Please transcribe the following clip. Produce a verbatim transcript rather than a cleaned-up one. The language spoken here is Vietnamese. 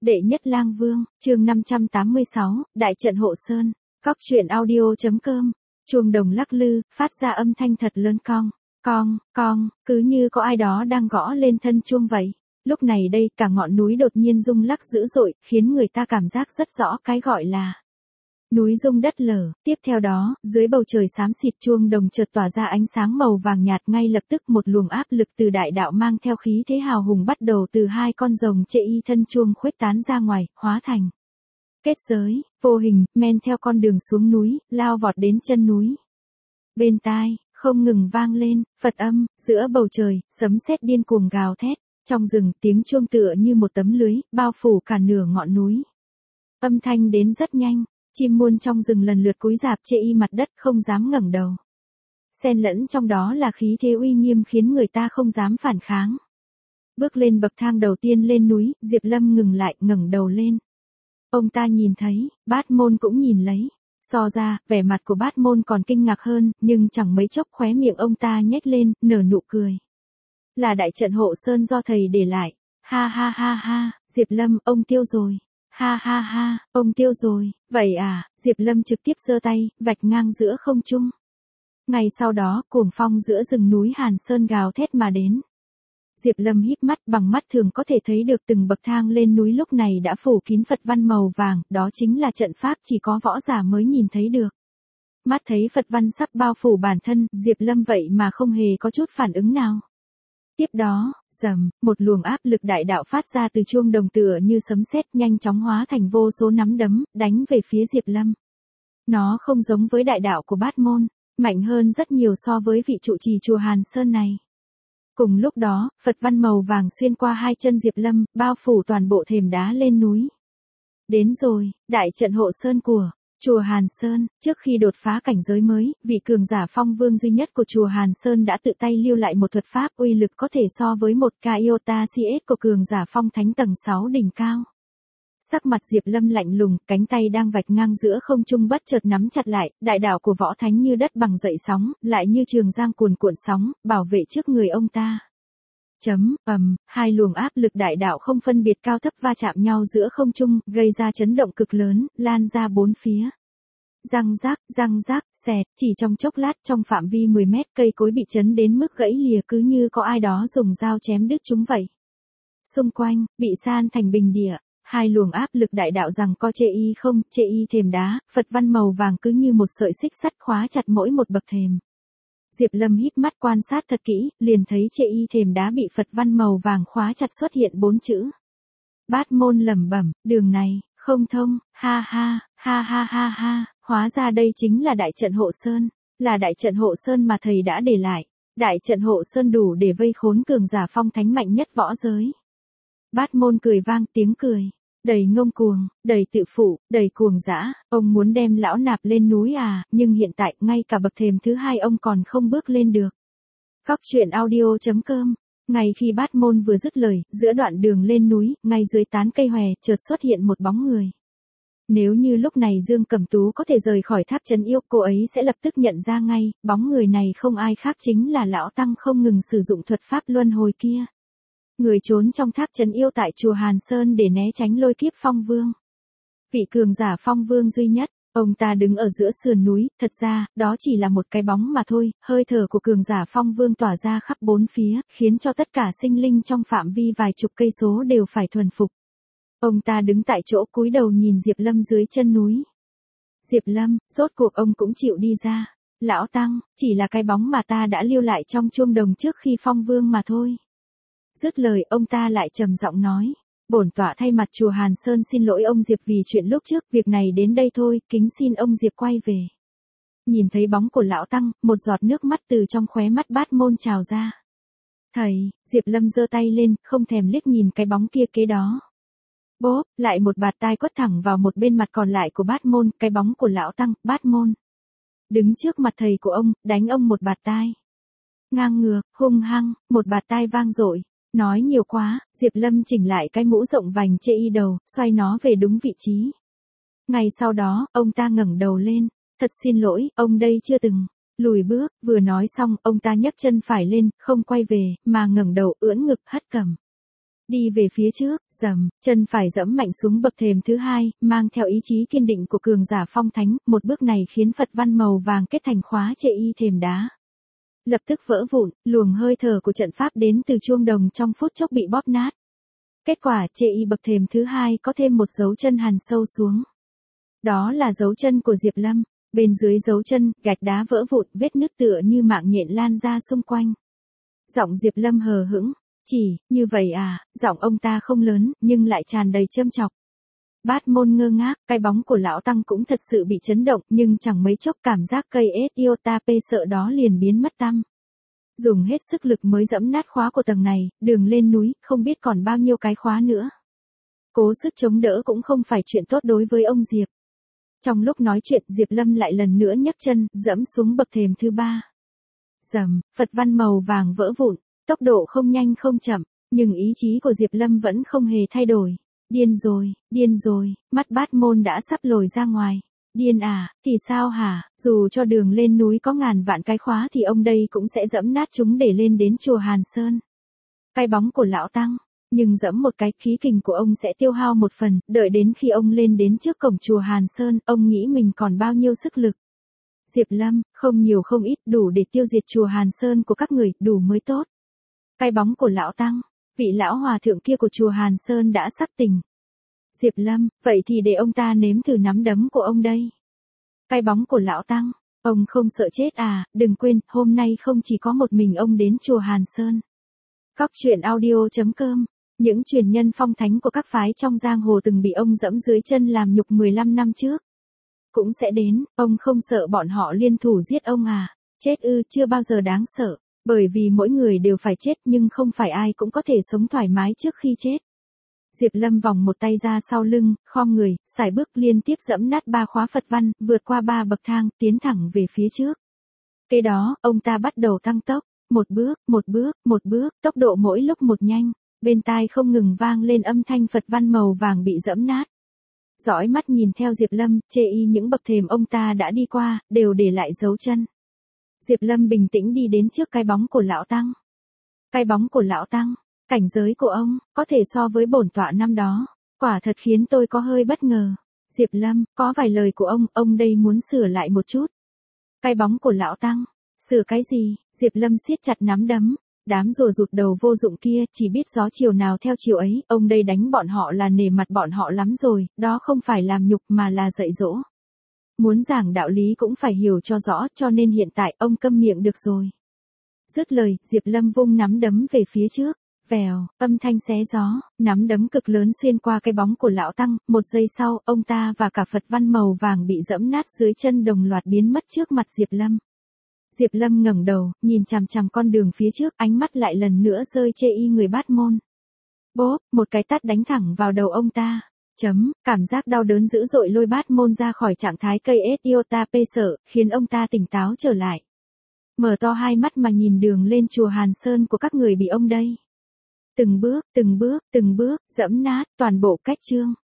Đệ nhất lang vương, chương năm trăm tám mươi sáu, đại trận hộ sơn. Cóc truyện audio.com. Chuông đồng lắc lư, phát ra âm thanh thật lớn cong, cong, cong, cứ như có ai đó đang gõ lên thân chuông vậy. Lúc này đây, cả ngọn núi đột nhiên rung lắc dữ dội, khiến người ta cảm giác rất rõ cái gọi là núi rung đất lở. Tiếp theo đó, dưới bầu trời xám xịt, chuông đồng chợt tỏa ra ánh sáng màu vàng nhạt, ngay lập tức một luồng áp lực từ đại đạo mang theo khí thế hào hùng bắt đầu từ hai con rồng chệ y thân chuông khuếch tán ra ngoài, hóa thành kết giới vô hình, men theo con đường xuống núi, lao vọt đến chân núi. Bên tai không ngừng vang lên Phật âm, giữa bầu trời, sấm sét điên cuồng gào thét. Trong rừng, tiếng chuông tựa như một tấm lưới, bao phủ cả nửa ngọn núi. Âm thanh đến rất nhanh, chim muôn trong rừng lần lượt cúi rạp chê y mặt đất, không dám ngẩng đầu. Xen lẫn trong đó là khí thế uy nghiêm khiến người ta không dám phản kháng. Bước lên bậc thang đầu tiên lên núi, Diệp Lâm ngừng lại, ngẩng đầu lên. Ông ta nhìn thấy, Bát Môn cũng nhìn lấy. So ra, vẻ mặt của Bát Môn còn kinh ngạc hơn, nhưng chẳng mấy chốc khóe miệng ông ta nhếch lên, nở nụ cười. Là đại trận hộ sơn do thầy để lại. Ha ha ha ha, Diệp Lâm, ông tiêu rồi. Ha ha ha, ông tiêu rồi. Vậy à, Diệp Lâm trực tiếp giơ tay, vạch ngang giữa không trung. Ngay sau đó, cuồng phong giữa rừng núi Hàn Sơn gào thét mà đến. Diệp Lâm híp mắt, bằng mắt thường có thể thấy được từng bậc thang lên núi lúc này đã phủ kín Phật văn màu vàng, đó chính là trận pháp chỉ có võ giả mới nhìn thấy được. Mắt thấy Phật văn sắp bao phủ bản thân, Diệp Lâm vậy mà không hề có chút phản ứng nào. Tiếp đó, rầm, một luồng áp lực đại đạo phát ra từ chuông đồng tựa như sấm sét, nhanh chóng hóa thành vô số nắm đấm, đánh về phía Diệp Lâm. Nó không giống với đại đạo của Bát Môn, mạnh hơn rất nhiều so với vị trụ trì chùa Hàn Sơn này. Cùng lúc đó, Phật văn màu vàng xuyên qua hai chân Diệp Lâm, bao phủ toàn bộ thềm đá lên núi. Đến rồi, đại trận hộ sơn của chùa Hàn Sơn. Trước khi đột phá cảnh giới mới, vị cường giả phong vương duy nhất của chùa Hàn Sơn đã tự tay lưu lại một thuật pháp uy lực có thể so với một ca iota cs của cường giả phong thánh tầng sáu đỉnh cao. Sắc mặt Diệp Lâm lạnh lùng, cánh tay đang vạch ngang giữa không trung bất chợt nắm chặt lại, đại đạo của võ thánh như đất bằng dậy sóng, lại như trường giang cuồn cuộn sóng, bảo vệ trước người ông ta. Chấm, ầm, hai luồng áp lực đại đạo không phân biệt cao thấp va chạm nhau giữa không trung, gây ra chấn động cực lớn, lan ra bốn phía. Răng rác, răng rác, xẹt, chỉ trong chốc lát, trong phạm vi mười mét, cây cối bị chấn đến mức gãy lìa, cứ như có ai đó dùng dao chém đứt chúng vậy. Xung quanh, bị san thành bình địa. Hai luồng áp lực đại đạo rằng co chê y không, chê y thềm đá, Phật văn màu vàng cứ như một sợi xích sắt khóa chặt mỗi một bậc thềm. Diệp Lâm híp mắt quan sát thật kỹ, liền thấy chê y thềm đá bị Phật văn màu vàng khóa chặt xuất hiện bốn chữ. Bát Môn lẩm bẩm, đường này, không thông, ha ha, ha ha ha ha, hóa ra đây chính là đại trận hộ sơn, là đại trận hộ sơn mà thầy đã để lại. Đại trận hộ sơn đủ để vây khốn cường giả phong thánh mạnh nhất võ giới. Bát Môn cười vang tiếng cười, đầy ngông cuồng, đầy tự phụ, đầy cuồng dã. Ông muốn đem lão nạp lên núi à, nhưng hiện tại ngay cả bậc thềm thứ hai ông còn không bước lên được. Cóc truyện audio.com. Ngay khi Bát Môn vừa dứt lời, giữa đoạn đường lên núi, ngay dưới tán cây hòe, chợt xuất hiện một bóng người. Nếu như lúc này Dương Cẩm Tú có thể rời khỏi tháp trấn yêu, cô ấy sẽ lập tức nhận ra ngay, bóng người này không ai khác chính là lão tăng không ngừng sử dụng thuật pháp luân hồi kia. Người trốn trong tháp trấn yêu tại chùa Hàn Sơn để né tránh lôi kiếp phong vương. Vị cường giả phong vương duy nhất, ông ta đứng ở giữa sườn núi, thật ra, đó chỉ là một cái bóng mà thôi, hơi thở của cường giả phong vương tỏa ra khắp bốn phía, khiến cho tất cả sinh linh trong phạm vi vài chục cây số đều phải thuần phục. Ông ta đứng tại chỗ cúi đầu nhìn Diệp Lâm dưới chân núi. Diệp Lâm, rốt cuộc ông cũng chịu đi ra. Lão Tăng, chỉ là cái bóng mà ta đã lưu lại trong chuông đồng trước khi phong vương mà thôi. Dứt lời, ông ta lại trầm giọng nói, bổn tọa thay mặt chùa Hàn Sơn xin lỗi ông Diệp vì chuyện lúc trước, việc này đến đây thôi, kính xin ông Diệp quay về. Nhìn thấy bóng của lão tăng, một giọt nước mắt từ trong khóe mắt Bát Môn trào ra. Thầy, Diệp Lâm giơ tay lên, không thèm liếc nhìn cái bóng kia kế đó. Bốp, lại một bạt tai quất thẳng vào một bên mặt còn lại của Bát Môn, cái bóng của lão tăng, Bát Môn. Đứng trước mặt thầy của ông, đánh ông một bạt tai. Ngang ngược, hung hăng, một bạt tai vang dội. Nói nhiều quá, Diệp Lâm chỉnh lại cái mũ rộng vành chê y đầu, xoay nó về đúng vị trí. Ngay sau đó, ông ta ngẩng đầu lên, thật xin lỗi, ông đây chưa từng lùi bước, vừa nói xong, ông ta nhấc chân phải lên, không quay về, mà ngẩng đầu ưỡn ngực hất cằm. Đi về phía trước, dầm, chân phải dẫm mạnh xuống bậc thềm thứ hai, mang theo ý chí kiên định của cường giả phong thánh, một bước này khiến Phật văn màu vàng kết thành khóa chệ y thềm đá. Lập tức vỡ vụn, luồng hơi thở của trận pháp đến từ chuông đồng trong phút chốc bị bóp nát. Kết quả chệ y bậc thềm thứ hai có thêm một dấu chân hằn sâu xuống. Đó là dấu chân của Diệp Lâm, bên dưới dấu chân, gạch đá vỡ vụn, vết nứt tựa như mạng nhện lan ra xung quanh. Giọng Diệp Lâm hờ hững, chỉ, như vậy à, giọng ông ta không lớn, nhưng lại tràn đầy châm chọc. Bát Môn ngơ ngác, cái bóng của lão tăng cũng thật sự bị chấn động, nhưng chẳng mấy chốc cảm giác cây ết Iotape sợ đó liền biến mất tăm. Dùng hết sức lực mới dẫm nát khóa của tầng này, đường lên núi, không biết còn bao nhiêu cái khóa nữa. Cố sức chống đỡ cũng không phải chuyện tốt đối với ông Diệp. Trong lúc nói chuyện, Diệp Lâm lại lần nữa nhấc chân, dẫm xuống bậc thềm thứ ba. Dầm, Phật văn màu vàng vỡ vụn, tốc độ không nhanh không chậm, nhưng ý chí của Diệp Lâm vẫn không hề thay đổi. Điên rồi, điên rồi, mắt Bát Môn đã sắp lồi ra ngoài. Điên à, thì sao hả, dù cho đường lên núi có ngàn vạn cái khóa thì ông đây cũng sẽ dẫm nát chúng để lên đến chùa Hàn Sơn. Cái bóng của lão tăng, nhưng dẫm một cái khí kình của ông sẽ tiêu hao một phần, đợi đến khi ông lên đến trước cổng chùa Hàn Sơn, ông nghĩ mình còn bao nhiêu sức lực. Diệp Lâm, không nhiều không ít, đủ để tiêu diệt chùa Hàn Sơn của các người, đủ mới tốt. Cái bóng của lão tăng, vị lão hòa thượng kia của chùa Hàn Sơn đã sắp tỉnh. Diệp Lâm, vậy thì để ông ta nếm thử nắm đấm của ông đây. Cái bóng của lão tăng, ông không sợ chết à, đừng quên, hôm nay không chỉ có một mình ông đến chùa Hàn Sơn. Cóc truyện audio chấm com, những truyền nhân phong thánh của các phái trong giang hồ từng bị ông dẫm dưới chân làm nhục mười lăm năm trước. Cũng sẽ đến, ông không sợ bọn họ liên thủ giết ông à, chết ư, chưa bao giờ đáng sợ, bởi vì mỗi người đều phải chết nhưng không phải ai cũng có thể sống thoải mái trước khi chết. Diệp Lâm vòng một tay ra sau lưng, khom người, sải bước liên tiếp dẫm nát ba khóa Phật văn, vượt qua ba bậc thang, tiến thẳng về phía trước. Kế đó, ông ta bắt đầu tăng tốc, một bước, một bước, một bước, tốc độ mỗi lúc một nhanh, bên tai không ngừng vang lên âm thanh Phật văn màu vàng bị dẫm nát. Dõi mắt nhìn theo Diệp Lâm, chê y những bậc thềm ông ta đã đi qua, đều để lại dấu chân. Diệp Lâm bình tĩnh đi đến trước cái bóng của lão tăng. Cái bóng của lão tăng, cảnh giới của ông, có thể so với bổn tọa năm đó, quả thật khiến tôi có hơi bất ngờ. Diệp Lâm, có vài lời của ông, ông đây muốn sửa lại một chút. Cái bóng của lão tăng, sửa cái gì? Diệp Lâm siết chặt nắm đấm. Đám rùa rụt đầu vô dụng kia, chỉ biết gió chiều nào theo chiều ấy, ông đây đánh bọn họ là nể mặt bọn họ lắm rồi, đó không phải làm nhục mà là dạy dỗ. Muốn giảng đạo lý cũng phải hiểu cho rõ, cho nên hiện tại ông câm miệng được rồi. Dứt lời, Diệp Lâm vung nắm đấm về phía trước, vèo, âm thanh xé gió, nắm đấm cực lớn xuyên qua cái bóng của lão tăng, một giây sau, ông ta và cả Phật văn màu vàng bị dẫm nát dưới chân đồng loạt biến mất trước mặt Diệp Lâm. Diệp Lâm ngẩng đầu, nhìn chằm chằm con đường phía trước, ánh mắt lại lần nữa rơi chê y người Bát Môn. Bốp, một cái tát đánh thẳng vào đầu ông ta. Chấm, cảm giác đau đớn dữ dội lôi Bát Môn ra khỏi trạng thái cây ết Iotape sợ, khiến ông ta tỉnh táo trở lại. Mở to hai mắt mà nhìn đường lên chùa Hàn Sơn của các người bị ông đây. Từng bước, từng bước, từng bước, dẫm nát, toàn bộ cách chương.